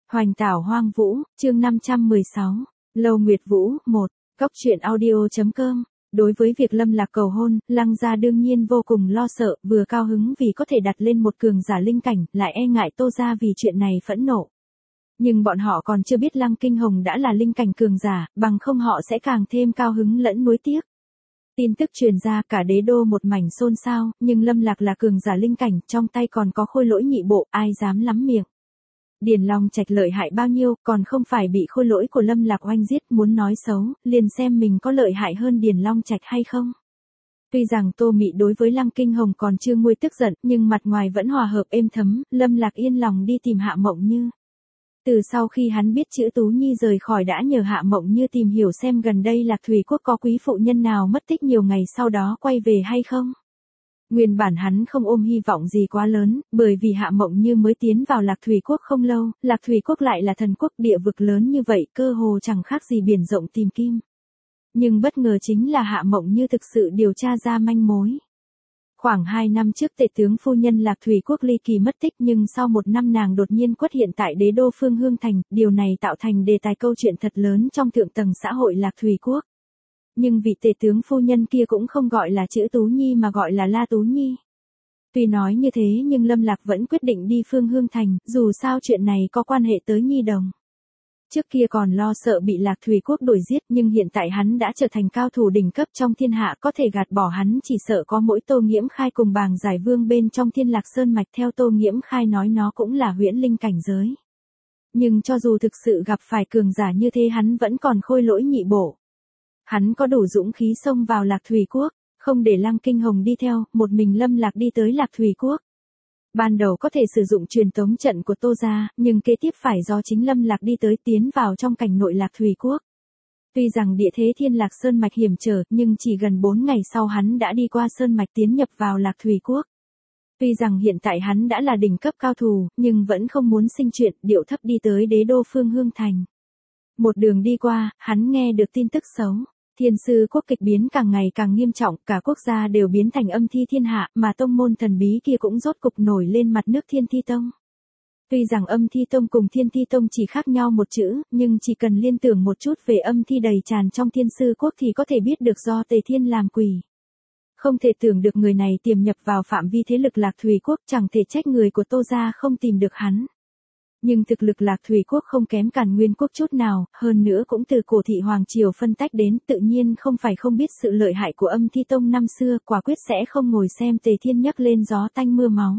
Hoành tảo hoang vũ, chương 516. Lâu Nguyệt Vũ, 1. Cóc truyện audio.com. Đối với việc Lâm Lạc cầu hôn, Lăng gia đương nhiên vô cùng lo sợ, vừa cao hứng vì có thể đặt lên một cường giả linh cảnh, lại e ngại Tô gia vì chuyện này phẫn nộ. Nhưng bọn họ còn chưa biết Lăng Kinh Hồng đã là linh cảnh cường giả, bằng không họ sẽ càng thêm cao hứng lẫn nuối tiếc. Tin tức truyền ra cả đế đô một mảnh xôn xao, nhưng Lâm Lạc là cường giả linh cảnh, trong tay còn có khôi lỗi nhị bộ, ai dám lắm miệng. Điền Long Trạch lợi hại bao nhiêu, còn không phải bị khôi lỗi của Lâm Lạc oanh giết, muốn nói xấu, liền xem mình có lợi hại hơn Điền Long Trạch hay không. Tuy rằng Tô Mị đối với Lăng Kinh Hồng còn chưa nguôi tức giận, nhưng mặt ngoài vẫn hòa hợp êm thấm, Lâm Lạc yên lòng đi tìm Hạ Mộng Như. Từ sau khi hắn biết chữ Tú Nhi rời khỏi đã nhờ Hạ Mộng Như tìm hiểu xem gần đây Lạc Thủy Quốc có quý phụ nhân nào mất tích nhiều ngày sau đó quay về hay không. Nguyên bản hắn không ôm hy vọng gì quá lớn, bởi vì Hạ Mộng Như mới tiến vào Lạc Thủy Quốc không lâu, Lạc Thủy Quốc lại là thần quốc địa vực lớn như vậy, cơ hồ chẳng khác gì biển rộng tìm kim. Nhưng bất ngờ chính là Hạ Mộng Như thực sự điều tra ra manh mối. Khoảng 2 năm trước tể tướng phu nhân Lạc Thủy Quốc ly kỳ mất tích, nhưng sau 1 năm nàng đột nhiên xuất hiện tại đế đô Phương Hương Thành, điều này tạo thành đề tài câu chuyện thật lớn trong thượng tầng xã hội Lạc Thủy Quốc. Nhưng vị tể tướng phu nhân kia cũng không gọi là chữ Tú Nhi mà gọi là La Tú Nhi. Tuy nói như thế nhưng Lâm Lạc vẫn quyết định đi Phương Hương Thành, dù sao chuyện này có quan hệ tới Nhi đồng. Trước kia còn lo sợ bị Lạc Thủy Quốc đuổi giết, nhưng hiện tại hắn đã trở thành cao thủ đỉnh cấp trong thiên hạ, có thể gạt bỏ hắn chỉ sợ có mỗi Tô Nghiễm Khai cùng Bàng Giải Vương bên trong Thiên Lạc Sơn mạch. Theo Tô Nghiễm Khai nói nó cũng là huyễn linh cảnh giới. Nhưng cho dù thực sự gặp phải cường giả như thế hắn vẫn còn khôi lỗi nhị bộ. Hắn có đủ dũng khí xông vào Lạc Thủy Quốc, không để Lăng Kinh Hồng đi theo, một mình Lâm Lạc đi tới Lạc Thủy Quốc. Ban đầu có thể sử dụng truyền tống trận của Tô gia, nhưng kế tiếp phải do chính Lâm Lạc đi tới tiến vào trong cảnh nội Lạc Thủy Quốc. Tuy rằng địa thế Thiên Lạc Sơn mạch hiểm trở, nhưng chỉ gần 4 ngày sau hắn đã đi qua sơn mạch tiến nhập vào Lạc Thủy Quốc. Tuy rằng hiện tại hắn đã là đỉnh cấp cao thủ, nhưng vẫn không muốn sinh chuyện, điệu thấp đi tới đế đô Phương Hương Thành. Một đường đi qua, hắn nghe được tin tức xấu. Thiên sư quốc kịch biến càng ngày càng nghiêm trọng, cả quốc gia đều biến thành âm thi thiên hạ, mà tông môn thần bí kia cũng rốt cục nổi lên mặt nước Thiên Thi Tông. Tuy rằng âm thi tông cùng Thiên Thi Tông chỉ khác nhau một chữ, nhưng chỉ cần liên tưởng một chút về âm thi đầy tràn trong thiên sư quốc thì có thể biết được do Tề Thiên làm quỷ. Không thể tưởng được người này tiềm nhập vào phạm vi thế lực Lạc Thủy Quốc, chẳng thể trách người của Tô gia không tìm được hắn. Nhưng thực lực Lạc Thủy Quốc không kém Càn Nguyên Quốc chút nào, hơn nữa cũng từ cổ thị Hoàng Triều phân tách đến, tự nhiên không phải không biết sự lợi hại của âm thi tông năm xưa, quả quyết sẽ không ngồi xem Tề Thiên nhắc lên gió tanh mưa máu.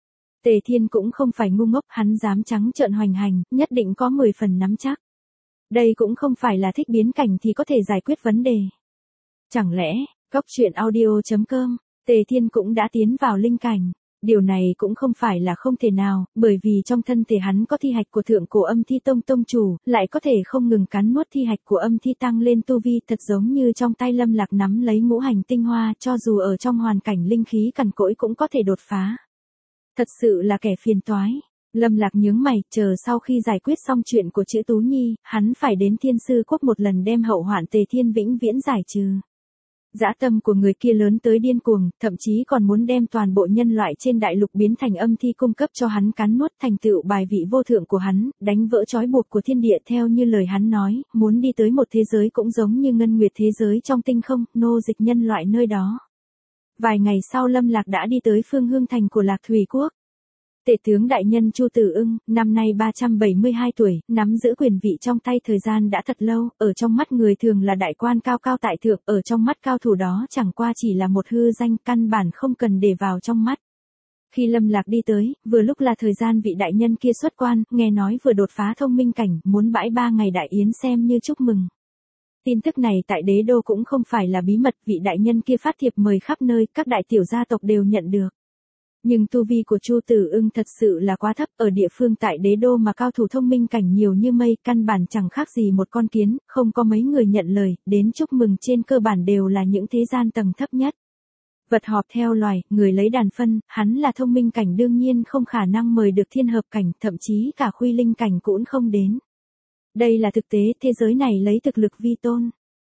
Tề Thiên cũng không phải ngu ngốc, hắn dám trắng trợn hoành hành, nhất định có 10 phần nắm chắc. Đây cũng không phải là thích biến cảnh thì có thể giải quyết vấn đề. Chẳng lẽ, cóc truyện audio.com, Tề Thiên cũng đã tiến vào linh cảnh. Điều này cũng không phải là không thể nào, bởi vì trong thân thể hắn có thi hạch của thượng cổ âm thi tông tông chủ, lại có thể không ngừng cắn nuốt thi hạch của âm thi tăng lên tu vi, thật giống như trong tay Lâm Lạc nắm lấy ngũ hành tinh hoa, cho dù ở trong hoàn cảnh linh khí cằn cỗi cũng có thể đột phá. Thật sự là kẻ phiền toái. Lâm Lạc nhướng mày, chờ sau khi giải quyết xong chuyện của chữ Tú Nhi, hắn phải đến Thiên Sư Quốc một lần đem hậu hoạn Tề Thiên vĩnh viễn giải trừ. Dã tâm của người kia lớn tới điên cuồng, thậm chí còn muốn đem toàn bộ nhân loại trên đại lục biến thành âm thi cung cấp cho hắn cắn nuốt, thành tựu bài vị vô thượng của hắn, đánh vỡ trói buộc của thiên địa. Theo như lời hắn nói, muốn đi tới một thế giới cũng giống như ngân nguyệt thế giới trong tinh không, nô dịch nhân loại nơi đó. Vài ngày sau Lâm Lạc đã đi tới Phương Hương Thành của Lạc Thủy Quốc. Tể tướng đại nhân Chu Tử Ưng, năm nay 372 tuổi, nắm giữ quyền vị trong tay thời gian đã thật lâu, ở trong mắt người thường là đại quan cao cao tại thượng, ở trong mắt cao thủ đó chẳng qua chỉ là một hư danh, căn bản không cần để vào trong mắt. Khi Lâm Lạc đi tới, vừa lúc là thời gian vị đại nhân kia xuất quan, nghe nói vừa đột phá thông minh cảnh, muốn bãi 3 ngày đại yến xem như chúc mừng. Tin tức này tại đế đô cũng không phải là bí mật, vị đại nhân kia phát thiệp mời khắp nơi, các đại tiểu gia tộc đều nhận được. Nhưng tu vi của Chu Tử Ưng thật sự là quá thấp, ở địa phương tại đế đô mà cao thủ thông minh cảnh nhiều như mây, căn bản chẳng khác gì một con kiến, không có mấy người nhận lời, đến chúc mừng trên cơ bản đều là những thế gian tầng thấp nhất. Vật họp theo loài, người lấy đàn phân, hắn là thông minh cảnh đương nhiên không khả năng mời được thiên hợp cảnh, thậm chí cả khuy linh cảnh cũng không đến. Đây là thực tế, thế giới này lấy thực lực vi tôn.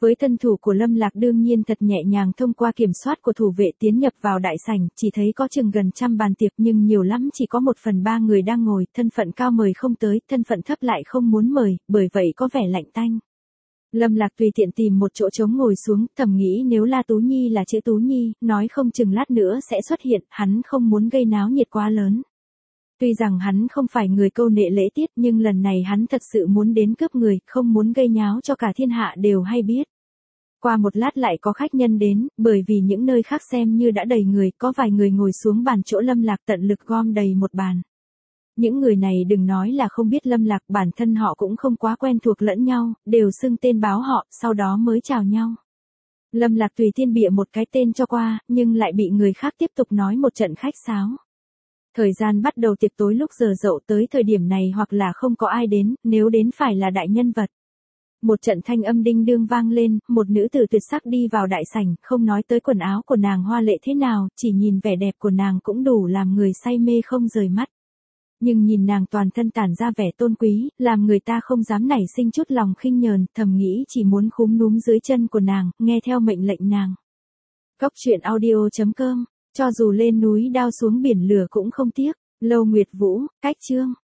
Với thân thủ của Lâm Lạc đương nhiên thật nhẹ nhàng thông qua kiểm soát của thủ vệ tiến nhập vào đại sảnh, chỉ thấy có chừng gần trăm bàn tiệc nhưng nhiều lắm chỉ có 1/3 người đang ngồi, thân phận cao mời không tới, thân phận thấp lại không muốn mời, bởi vậy có vẻ lạnh tanh. Lâm Lạc tùy tiện tìm một chỗ trống ngồi xuống, thầm nghĩ nếu La Tú Nhi là chữ Tú Nhi, nói không chừng lát nữa sẽ xuất hiện, hắn không muốn gây náo nhiệt quá lớn. Tuy rằng hắn không phải người câu nệ lễ tiết nhưng lần này hắn thật sự muốn đến cướp người, không muốn gây nháo cho cả thiên hạ đều hay biết. Qua một lát lại có khách nhân đến, bởi vì những nơi khác xem như đã đầy người, có vài người ngồi xuống bàn chỗ Lâm Lạc tận lực gom đầy một bàn. Những người này đừng nói là không biết Lâm Lạc, bản thân họ cũng không quá quen thuộc lẫn nhau, đều xưng tên báo họ, sau đó mới chào nhau. Lâm Lạc tùy tiên bịa một cái tên cho qua, nhưng lại bị người khác tiếp tục nói một trận khách sáo. Thời gian bắt đầu tiệc tối lúc giờ dậu tới thời điểm này hoặc là không có ai đến, nếu đến phải là đại nhân vật. Một trận thanh âm đinh đương vang lên, một nữ tử tuyệt sắc đi vào đại sảnh, không nói tới quần áo của nàng hoa lệ thế nào, chỉ nhìn vẻ đẹp của nàng cũng đủ làm người say mê không rời mắt. Nhưng nhìn nàng toàn thân tản ra vẻ tôn quý, làm người ta không dám nảy sinh chút lòng khinh nhờn, thầm nghĩ chỉ muốn khúm núm dưới chân của nàng, nghe theo mệnh lệnh nàng. Cốc truyện audio.com, cho dù lên núi đao xuống biển lửa cũng không tiếc. Lâu Nguyệt Vũ, cách chương.